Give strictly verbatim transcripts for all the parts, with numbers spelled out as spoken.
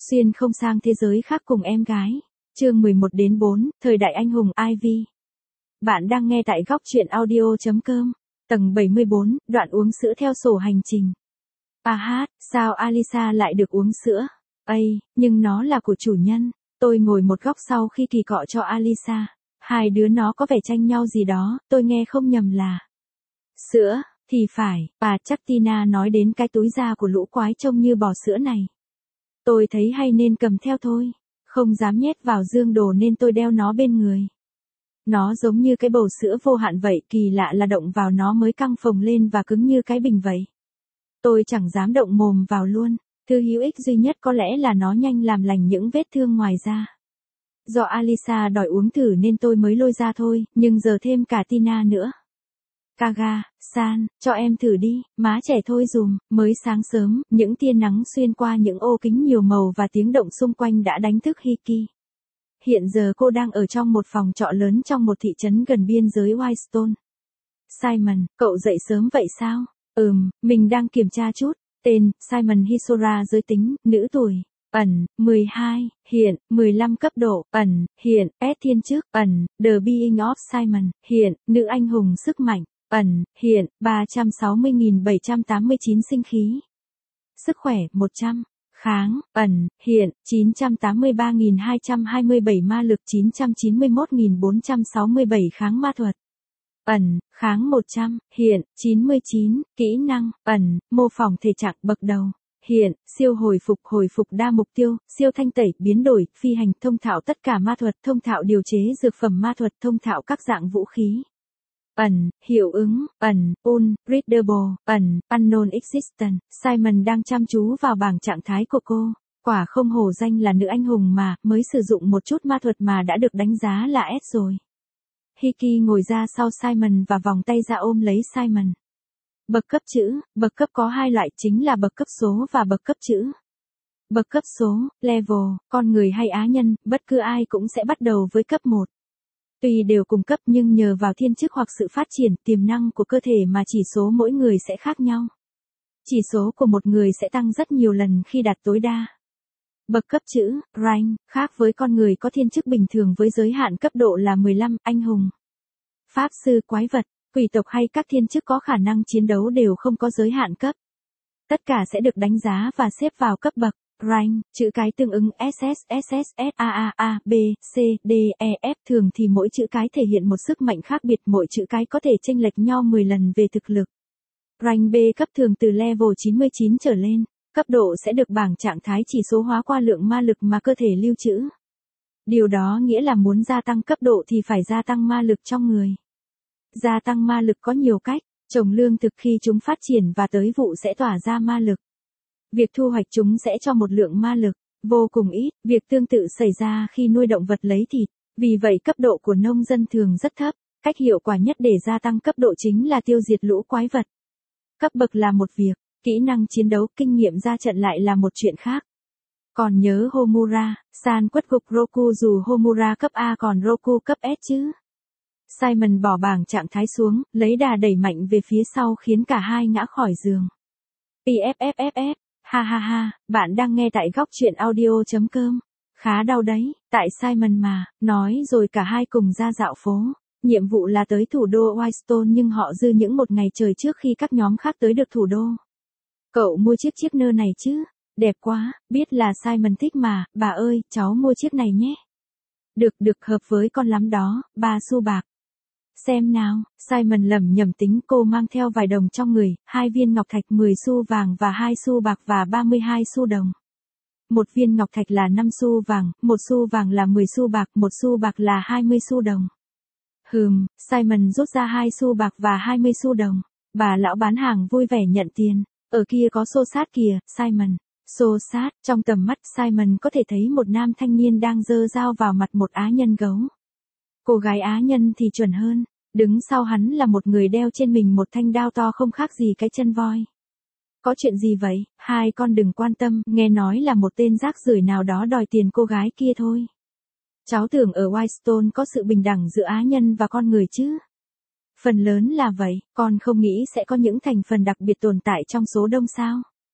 Xuyên không sang thế giới khác cùng em gái. Chương mười một đến bốn, thời đại anh hùng Ivy. Bạn đang nghe tại góc truyện audio.com. Tầng bảy mươi bốn, đoạn uống sữa theo sổ hành trình. À hát, sao Alisa lại được uống sữa? Ây, nhưng nó là của chủ nhân. Tôi ngồi một góc sau khi kỳ cọ cho Alisa. Hai đứa nó có vẻ tranh nhau gì đó, tôi nghe không nhầm là sữa, thì phải, bà chắc Tina nói đến cái túi da của lũ quái trông như bò sữa này. Tôi thấy hay nên cầm theo thôi, không dám nhét vào dương đồ nên tôi đeo nó bên người. Nó giống như cái bầu sữa vô hạn vậy, kỳ lạ là động vào nó mới căng phồng lên và cứng như cái bình vậy. Tôi chẳng dám động mồm vào luôn, thứ hữu ích duy nhất có lẽ là nó nhanh làm lành những vết thương ngoài da. Do Alisa đòi uống thử nên tôi mới lôi ra thôi, nhưng giờ thêm cả Tina nữa. Kaga, San, cho em thử đi, má trẻ thôi dùm, mới sáng sớm, những tia nắng xuyên qua những ô kính nhiều màu và tiếng động xung quanh đã đánh thức Hiki. Hiện giờ cô đang ở trong một phòng trọ lớn trong một thị trấn gần biên giới Whitestone. Simon, cậu dậy sớm vậy sao? Ừm, mình đang kiểm tra chút. Tên, Simon Hisora, giới tính, nữ tuổi. Ẩn, mười hai, hiện, mười lăm cấp độ, ẩn, hiện, S thiên chức, ẩn, The Being of Simon, hiện, nữ anh hùng sức mạnh, ẩn, hiện, ba trăm sáu mươi nghìn bảy trăm tám mươi chín sinh khí. Sức khỏe, một trăm. Kháng, ẩn, hiện, chín trăm tám mươi ba nghìn hai trăm hai mươi bảy ma lực chín trăm chín mươi mốt nghìn bốn trăm sáu mươi bảy kháng ma thuật. Ẩn, kháng một trăm, hiện, chín mươi chín, kỹ năng, ẩn, mô phỏng thể trạng bậc đầu. Hiện, siêu hồi phục, hồi phục đa mục tiêu, siêu thanh tẩy, biến đổi, phi hành, thông thạo tất cả ma thuật, thông thạo điều chế dược phẩm ma thuật, thông thạo các dạng vũ khí. Ẩn, hiệu ứng, ẩn, unreadable, ẩn, unknown existence. Simon đang chăm chú vào bảng trạng thái của cô. Quả không hổ danh là nữ anh hùng mà, mới sử dụng một chút ma thuật mà đã được đánh giá là S rồi. Hiki ngồi ra sau Simon và vòng tay ra ôm lấy Simon. Bậc cấp chữ, bậc cấp có hai loại chính là bậc cấp số và bậc cấp chữ. Bậc cấp số, level, con người hay á nhân, bất cứ ai cũng sẽ bắt đầu với cấp một. Tuy đều cùng cấp nhưng nhờ vào thiên chức hoặc sự phát triển, tiềm năng của cơ thể mà chỉ số mỗi người sẽ khác nhau. Chỉ số của một người sẽ tăng rất nhiều lần khi đạt tối đa. Bậc cấp chữ, rank, khác với con người có thiên chức bình thường với giới hạn cấp độ là mười lăm, anh hùng, pháp sư, quái vật, quỷ tộc hay các thiên chức có khả năng chiến đấu đều không có giới hạn cấp. Tất cả sẽ được đánh giá và xếp vào cấp bậc. Rank, chữ cái tương ứng ét ét, ét ét, S A A A, B, C, D, E, F. Thường thì mỗi chữ cái thể hiện một sức mạnh khác biệt, mỗi chữ cái có thể chênh lệch nhau mười lần về thực lực. Rank B cấp thường từ level chín mươi chín trở lên. Cấp độ sẽ được bảng trạng thái chỉ số hóa qua lượng ma lực mà cơ thể lưu trữ. Điều đó nghĩa là muốn gia tăng cấp độ thì phải gia tăng ma lực trong người. Gia tăng ma lực có nhiều cách, trồng lương thực khi chúng phát triển và tới vụ sẽ tỏa ra ma lực. Việc thu hoạch chúng sẽ cho một lượng ma lực vô cùng ít, việc tương tự xảy ra khi nuôi động vật lấy thịt, vì vậy cấp độ của nông dân thường rất thấp. Cách hiệu quả nhất để gia tăng cấp độ chính là tiêu diệt lũ quái vật. Cấp bậc là một việc, kỹ năng chiến đấu, kinh nghiệm ra trận lại là một chuyện khác. Còn nhớ Homura, San quất gục Roku dù Homura cấp A còn Roku cấp S chứ? Simon bỏ bảng trạng thái xuống, lấy đà đẩy mạnh về phía sau khiến cả hai ngã khỏi giường. Pfffff, ha ha ha, bạn đang nghe tại góc truyện audio.com. Khá đau đấy, tại Simon mà, nói rồi cả hai cùng ra dạo phố. Nhiệm vụ là tới thủ đô Whitestone nhưng họ dư những một ngày trời trước khi các nhóm khác tới được thủ đô. Cậu mua chiếc chiếc nơ này chứ? Đẹp quá, biết là Simon thích mà, bà ơi, cháu mua chiếc này nhé. Được được, hợp với con lắm đó, ba xu bạc. Xem nào, Simon lẩm nhẩm tính, cô mang theo vài đồng trong người, hai viên ngọc thạch mười xu vàng và hai xu bạc và ba mươi hai xu đồng. Một viên ngọc thạch là năm xu vàng, một xu vàng là mười xu bạc, một xu bạc là hai mươi xu đồng. Hừm, Simon rút ra hai xu bạc và hai mươi xu đồng. Bà lão bán hàng vui vẻ nhận tiền. Ở kia có xô sát kìa, Simon. Xô sát, trong tầm mắt Simon có thể thấy một nam thanh niên đang giơ dao vào mặt một á nhân gấu. Cô gái á nhân thì chuẩn hơn, đứng sau hắn là một người đeo trên mình một thanh đao to không khác gì cái chân voi. Có chuyện gì vậy? Hai con đừng quan tâm, nghe nói là một tên rác rưởi nào đó đòi tiền cô gái kia thôi. Cháu tưởng ở Whitestone có sự bình đẳng giữa á nhân và con người chứ. Phần lớn là vậy, con không nghĩ sẽ có những thành phần đặc biệt tồn tại trong số đông sao.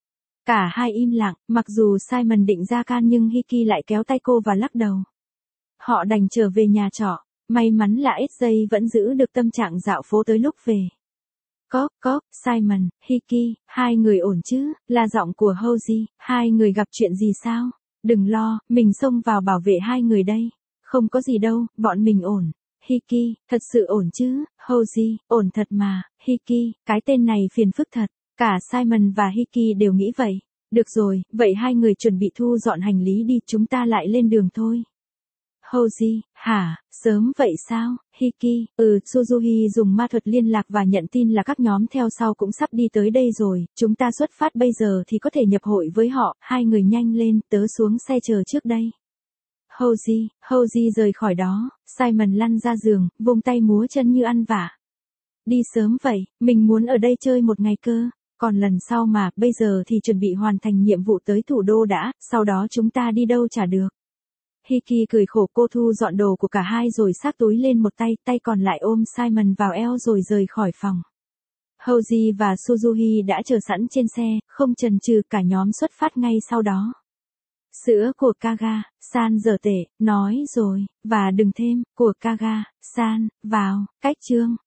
Cả hai im lặng, mặc dù Simon định ra can nhưng Hickey lại kéo tay cô và lắc đầu. Họ đành trở về nhà trọ, may mắn là ét gi vẫn giữ được tâm trạng dạo phố tới lúc về. Cóp, cóp, Simon, Hickey, hai người ổn chứ, là giọng của Hosey, hai người gặp chuyện gì sao? Đừng lo, mình xông vào bảo vệ hai người đây. Không có gì đâu, bọn mình ổn. Hickey, thật sự ổn chứ, Hosey, ổn thật mà, Hickey, cái tên này phiền phức thật. Cả Simon và Hickey đều nghĩ vậy. Được rồi, vậy hai người chuẩn bị thu dọn hành lý đi, chúng ta lại lên đường thôi. Hosey, hả, sớm vậy sao? Hickey, ừ, Suzuki dùng ma thuật liên lạc và nhận tin là các nhóm theo sau cũng sắp đi tới đây rồi, chúng ta xuất phát bây giờ thì có thể nhập hội với họ, hai người nhanh lên, tớ xuống xe chờ trước đây. Hosey, Hosey rời khỏi đó, Simon lăn ra giường, vùng tay múa chân như ăn vạ. Đi sớm vậy, mình muốn ở đây chơi một ngày cơ, còn lần sau mà, bây giờ thì chuẩn bị hoàn thành nhiệm vụ tới thủ đô đã, sau đó chúng ta đi đâu chả được. Hickey cười khổ, cô thu dọn đồ của cả hai rồi xách túi lên một tay, tay còn lại ôm Simon vào eo rồi rời khỏi phòng. Hosey và Suzuki đã chờ sẵn trên xe, không chần chừ, cả nhóm xuất phát ngay sau đó. Sữa của Kaga, San dở tệ, nói rồi, và đừng thêm, của Kaga, San, vào, cách chương.